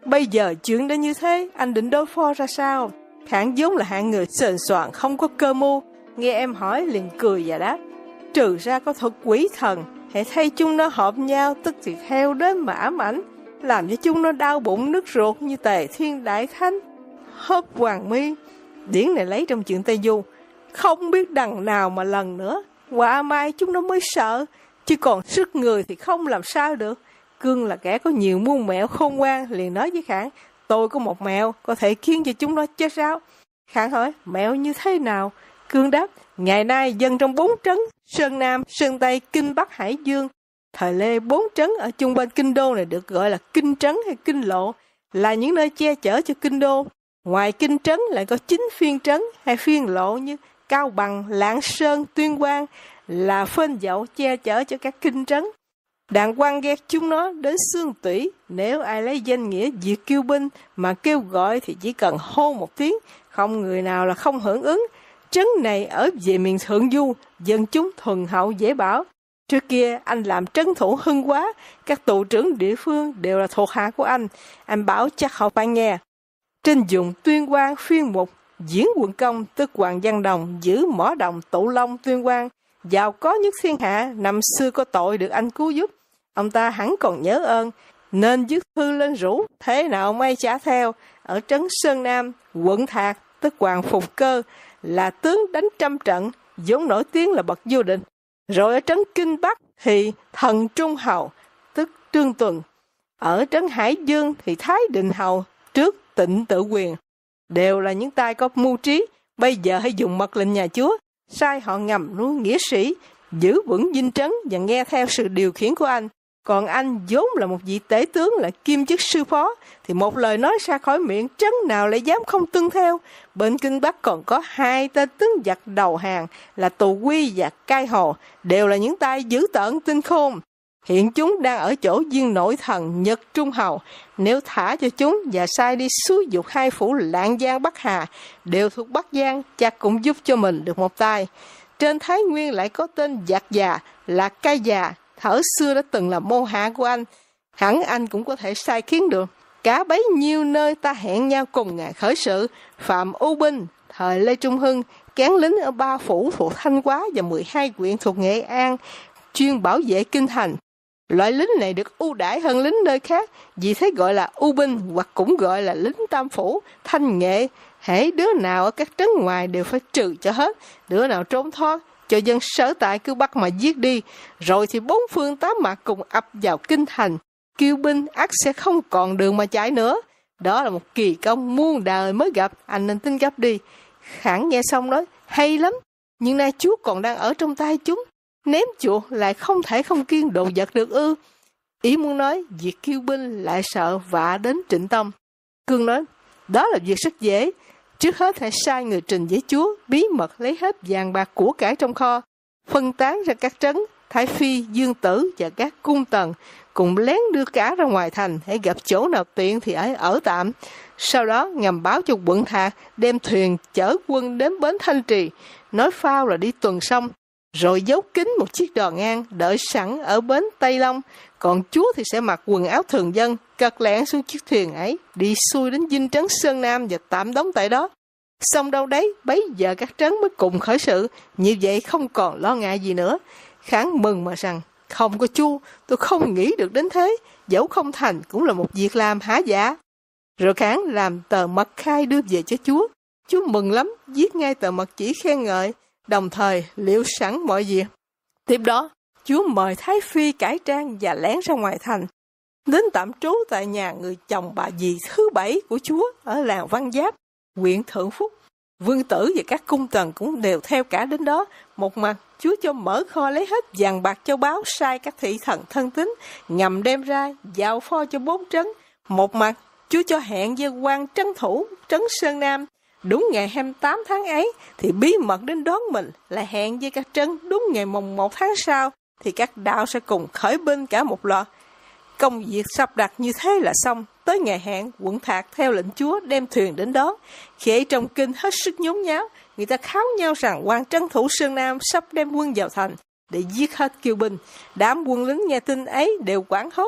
Bây giờ chuyện đã như thế, anh định đối phó ra sao? Khảng vốn là hạng người sền soạn không có cơ mưu, nghe em hỏi liền cười và đáp: trừ ra có thuật quỷ thần, hãy thay chúng nó hợp nhau, tức thì theo đến mà ám ảnh, làm cho chúng nó đau bụng nứt ruột như Tề Thiên Đại Thánh. Hớp Hoàng Mi, điển này lấy trong chuyện Tây Du. Không biết đằng nào mà lần nữa, quả mai chúng nó mới sợ, chứ còn sức người thì không làm sao được. Cương là kẻ có nhiều mưu mẹo khôn ngoan, liền nói với Khảng: tôi có một mẹo có thể khiến cho chúng nó chết ráo. Khảng hỏi: mẹo như thế nào? Cương đáp: ngày nay dân trong bốn trấn, Sơn Nam, Sơn Tây, Kinh Bắc, Hải Dương, thời Lê bốn trấn ở chung bên kinh đô này được gọi là kinh trấn hay kinh lộ, là những nơi che chở cho kinh đô. Ngoài kinh trấn lại có chín phiên trấn hay phiên lộ như Cao Bằng, Lạng Sơn, Tuyên Quang, là phên dậu che chở cho các kinh trấn. Đàn quan ghét chúng nó đến xương tủy, nếu ai lấy danh nghĩa diệt kiêu binh mà kêu gọi thì chỉ cần hô một tiếng, không người nào là không hưởng ứng. Trấn này ở về miền Thượng Du, dân chúng thuần hậu dễ bảo. Trước kia anh làm trấn thủ Hưng Quá, các tù trưởng địa phương đều là thuộc hạ của anh. Anh bảo chắc họ phải nghe. Trên vùng Tuyên Quang phiên mục, Diễn Quận Công tức Hoàng Văn Đồng giữ mỏ đồng Tụ Long Tuyên Quang, giàu có nhất thiên hạ, năm xưa có tội được anh cứu giúp. Ông ta hẳn còn nhớ ơn, nên viết thư lên rủ, thế nào may trả theo. Ở trấn Sơn Nam, quận Thạc tức Hoàng Phục Cơ, là tướng đánh trăm trận, vốn nổi tiếng là bậc vô địch. Rồi ở trấn Kinh Bắc thì Thần Trung Hầu tức Trương Tuần. Ở trấn Hải Dương thì Thái Định Hầu trước Tịnh Tự Quyền. Đều là những tay có mưu trí. Bây giờ hãy dùng mật lệnh nhà Chúa, sai họ ngầm nuôi nghĩa sĩ, giữ vững dinh trấn và nghe theo sự điều khiển của anh. Còn anh vốn là một vị tể tướng, là kiêm chức sư phó, thì một lời nói ra khỏi miệng, trấn nào lại dám không tuân theo. Bên Kinh Bắc còn có hai tên tướng giặc đầu hàng là Tù Quy và Cai Hồ, đều là những tay dữ tợn tinh khôn. Hiện chúng đang ở chỗ viên nội thần Nhật Trung Hầu. Nếu thả cho chúng và sai đi xúi dục hai phủ Lạng Giang Bắc Hà, đều thuộc Bắc Giang, chắc cũng giúp cho mình được một tay. Trên Thái Nguyên lại có tên giặc già là Cai Già, thở xưa đã từng là môn hạ của anh. Hẳn anh cũng có thể sai khiến được. Cả bấy nhiêu nơi ta hẹn nhau cùng ngày khởi sự. Phạm U Binh, thời Lê Trung Hưng, cán lính ở ba phủ thuộc Thanh Hóa và mười hai huyện thuộc Nghệ An, chuyên bảo vệ kinh thành. Loại lính này được ưu đãi hơn lính nơi khác, vì thế gọi là U Binh, hoặc cũng gọi là lính Tam Phủ, Thanh Nghệ. Hễ đứa nào ở các trấn ngoài đều phải trừ cho hết, đứa nào trốn thoát, cho dân sở tại cứ bắt mà giết đi, rồi thì bốn phương tám mặt cùng ập vào kinh thành. Kiêu binh ắt sẽ không còn đường mà chạy nữa. Đó là một kỳ công muôn đời mới gặp, anh nên tính gấp đi. Khảng nghe xong nói: hay lắm, nhưng nay Chúa còn đang ở trong tay chúng, ném chuột lại không thể không kiêng đồ vật được ư? Ý muốn nói việc kiêu binh lại sợ vạ đến Trịnh Tông. Cương nói: đó là việc rất dễ. Trước hết hãy sai người trình với Chúa, bí mật lấy hết vàng bạc của cải trong kho, phân tán ra các trấn Thái Phi, Dương Tử và các cung tần, cùng lén đưa cả ra ngoài thành, hãy gặp chỗ nào tiện thì ở ở tạm. Sau đó ngầm báo cho quận Thạc đem thuyền chở quân đến bến Thanh Trì, nói phao là đi tuần sông, rồi giấu kín một chiếc đò ngang đợi sẵn ở bến Tây Long. Còn Chúa thì sẽ mặc quần áo thường dân, cật lẹn xuống chiếc thuyền ấy, đi xuôi đến dinh trấn Sơn Nam và tạm đóng tại đó. Xong đâu đấy, bấy giờ các trấn mới cùng khởi sự, như vậy không còn lo ngại gì nữa. Khảng mừng mà rằng: không có Chúa, tôi không nghĩ được đến thế, dẫu không thành cũng là một việc làm hả dạ. Rồi Khảng làm tờ mật khai đưa về cho Chúa. Chúa mừng lắm, viết ngay tờ mật chỉ khen ngợi, đồng thời liệu sẵn mọi việc. Tiếp đó, Chúa mời Thái Phi cải trang và lén ra ngoài thành, đến tạm trú tại nhà người chồng bà dì thứ bảy của Chúa ở làng Văn Giáp, huyện Thượng Phúc. Vương tử và các cung tần cũng đều theo cả đến đó. Một mặt, Chúa cho mở kho lấy hết vàng bạc châu báu, sai các thị thần thân tín ngầm đem ra giao pho cho bốn trấn. Một mặt, Chúa cho hẹn với quan trấn thủ trấn Sơn Nam. Đúng ngày hai mươi tám tháng ấy thì bí mật đến đón mình, lại hẹn với các trấn đúng ngày mùng một tháng sau thì các đạo sẽ cùng khởi binh cả một loạt. Công việc sắp đặt như thế là xong. Tới ngày hẹn, quận Thạc theo lệnh Chúa đem thuyền đến đó. Khi ấy trong kinh hết sức nhốn nháo, người ta kháo nhau rằng quan trấn thủ Sơn Nam sắp đem quân vào thành để giết hết kiêu binh. Đám quân lính nghe tin ấy đều hoảng hốt,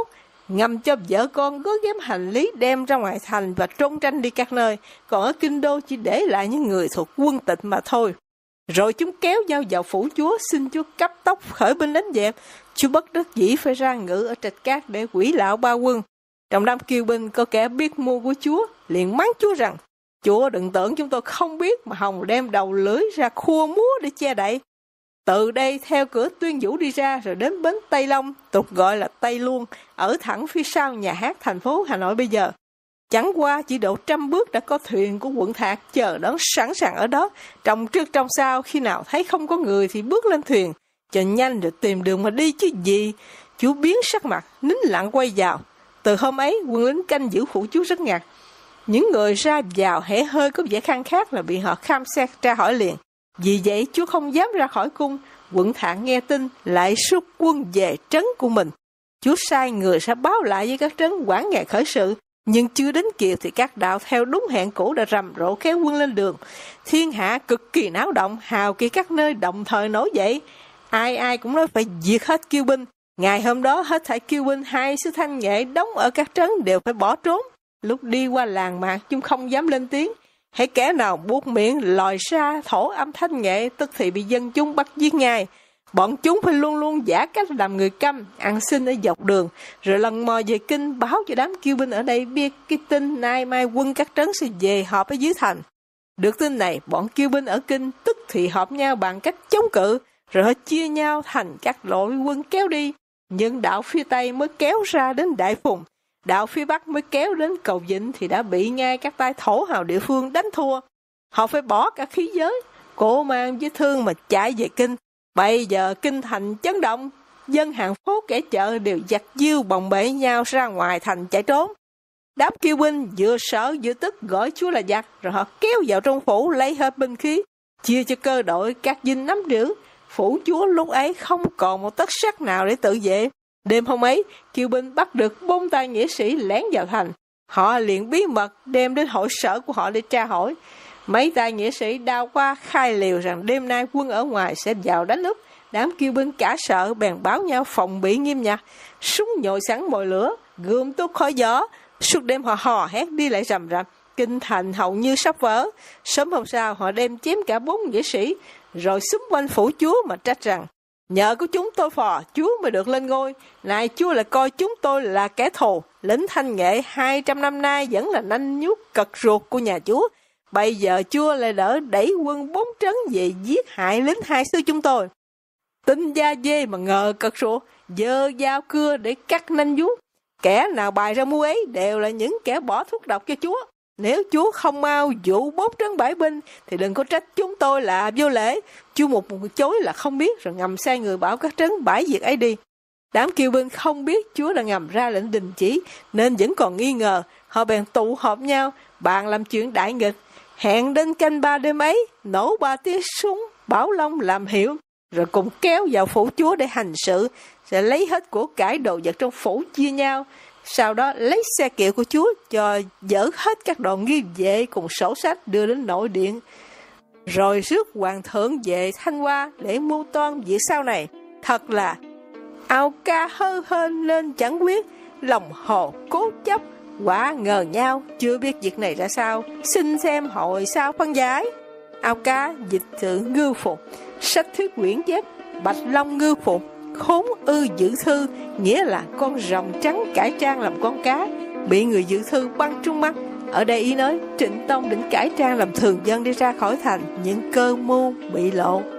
ngầm cho vợ con gói ghém hành lý đem ra ngoài thành và trốn tránh đi các nơi, còn ở kinh đô chỉ để lại những người thuộc quân tịch mà thôi. Rồi chúng kéo nhau vào phủ chúa, xin chúa cấp tốc khởi binh đánh dẹp. Chúa bất đắc dĩ phải ra ngự ở Trạch Cát để quỷ lão ba quân. Trong đám kiêu binh có kẻ biết mưu của chúa, liền mắng chúa rằng: Chúa đừng tưởng chúng tôi không biết mà hòng đem đầu lưỡi ra khua múa để che đậy. Từ đây theo cửa Tuyên Vũ đi ra rồi đến bến Tây Long, tục gọi là Tây Luông, ở thẳng phía sau nhà hát thành phố Hà Nội bây giờ. Chẳng qua chỉ độ trăm bước đã có thuyền của quận Thạc chờ đón sẵn sàng ở đó, trong trước trong sau, khi nào thấy không có người thì bước lên thuyền, cho nhanh rồi tìm đường mà đi chứ gì. Chúa biến sắc mặt, nín lặng quay vào. Từ hôm ấy, quân lính canh giữ phủ chúa rất ngặt. Những người ra vào hễ hơi có vẻ khăng khát là bị họ khám xét tra hỏi liền. Vì vậy chúa không dám ra khỏi cung. Quận Thạc nghe tin lại rút quân về trấn của mình. Chúa sai người sẽ báo lại với các trấn quản ngày khởi sự. Nhưng chưa đến kịp thì các đạo theo đúng hẹn cũ đã rầm rộ kéo quân lên đường. Thiên hạ cực kỳ náo động, hào kỳ các nơi đồng thời nổi dậy. Ai ai cũng nói phải diệt hết kiêu binh. Ngày hôm đó hết thảy kiêu binh hai sư Thanh Nghệ đóng ở các trấn đều phải bỏ trốn. Lúc đi qua làng mạc chúng không dám lên tiếng. Hãy kẻ nào buộc miệng lòi ra thổ âm Thanh Nghệ tức thì bị dân chúng bắt giết ngay. Bọn chúng phải luôn luôn giả cách làm người câm, ăn xin ở dọc đường, rồi lần mò về kinh báo cho đám kiêu binh ở đây biết cái tin nay mai quân các trấn sẽ về họp ở dưới thành. Được tin này, bọn kiêu binh ở kinh tức thì họp nhau bằng cách chống cự, rồi họ chia nhau thành các đội quân kéo đi. Nhưng đạo phía Tây mới kéo ra đến Đại Phùng, đạo phía Bắc mới kéo đến Cầu Vĩnh thì đã bị ngay các tay thổ hào địa phương đánh thua. Họ phải bỏ cả khí giới, cổ mang vết thương mà chạy về kinh. Bây giờ kinh thành chấn động, dân hàng phố kẻ chợ đều giặt diêu bồng bể nhau ra ngoài thành chạy trốn. Đám kiêu binh vừa sợ vừa tức gọi chúa là giặc, rồi họ kéo vào trong phủ lấy hết binh khí, chia cho cơ đội các dinh nắm giữ. Phủ chúa lúc ấy không còn một tấc sắt nào để tự vệ. Đêm hôm ấy, kiêu binh bắt được bốn tay nghĩa sĩ lén vào thành. Họ liền bí mật đem đến hội sở của họ để tra hỏi. Mấy tay nghĩa sĩ đao qua khai liều rằng đêm nay quân ở ngoài sẽ vào đánh úp. Đám kiêu binh cả sợ bèn báo nhau phòng bị nghiêm ngặt, súng nhồi sẵn mồi lửa, gươm túc khỏi gió. Suốt đêm họ hò hét đi lại rầm rập, kinh thành hầu như sắp vỡ. Sớm hôm sau họ đem chém cả bốn nghĩa sĩ, rồi xúm quanh phủ chúa mà trách rằng: nhờ có chúng tôi phò, chúa mới được lên ngôi. Này chúa lại coi chúng tôi là kẻ thù. Lính Thanh Nghệ hai trăm năm nay vẫn là nanh nhút cật ruột của nhà chúa. Bây giờ chúa lại đỡ đẩy quân bốn trấn về giết hại lính hai xứ chúng tôi. Tin da dê mà ngờ cật ruột, dơ dao cưa để cắt nanh vuốt. Kẻ nào bày ra mưu ấy đều là những kẻ bỏ thuốc độc cho chúa. Nếu chúa không mau dụ bốn trấn bãi binh thì đừng có trách chúng tôi là vô lễ. Chúa một một chối là không biết, rồi ngầm sai người bảo các trấn bãi việc ấy đi. Đám kiêu binh không biết chúa đã ngầm ra lệnh đình chỉ nên vẫn còn nghi ngờ. Họ bèn tụ họp nhau bàn làm chuyện đại nghịch. Hẹn đến canh ba đêm ấy, nổ ba tiếng súng Bảo Long làm hiệu, rồi cùng kéo vào phủ chúa để hành sự, sẽ lấy hết của cải đồ vật trong phủ chia nhau. Sau đó lấy xe kiệu của chúa cho dỡ hết các đồ nghi vệ cùng sổ sách đưa đến nội điện, rồi rước hoàng thượng về Thanh Hoa để mưu toan việc sau này. Thật là ao ca hơ hên nên chẳng quyết, lòng hồ cố chấp quả ngờ nhau, chưa biết việc này ra sao, xin xem hồi sao phân giải. Ao cá dịch từ ngư phục, sách thuyết quyển chép Bạch Long ngư phục, khốn ư dự thư, nghĩa là con rồng trắng cải trang làm con cá, bị người dự thư băng trúng mắt. Ở đây ý nói Trịnh Tông định cải trang làm thường dân đi ra khỏi thành, những cơ mưu bị lộ.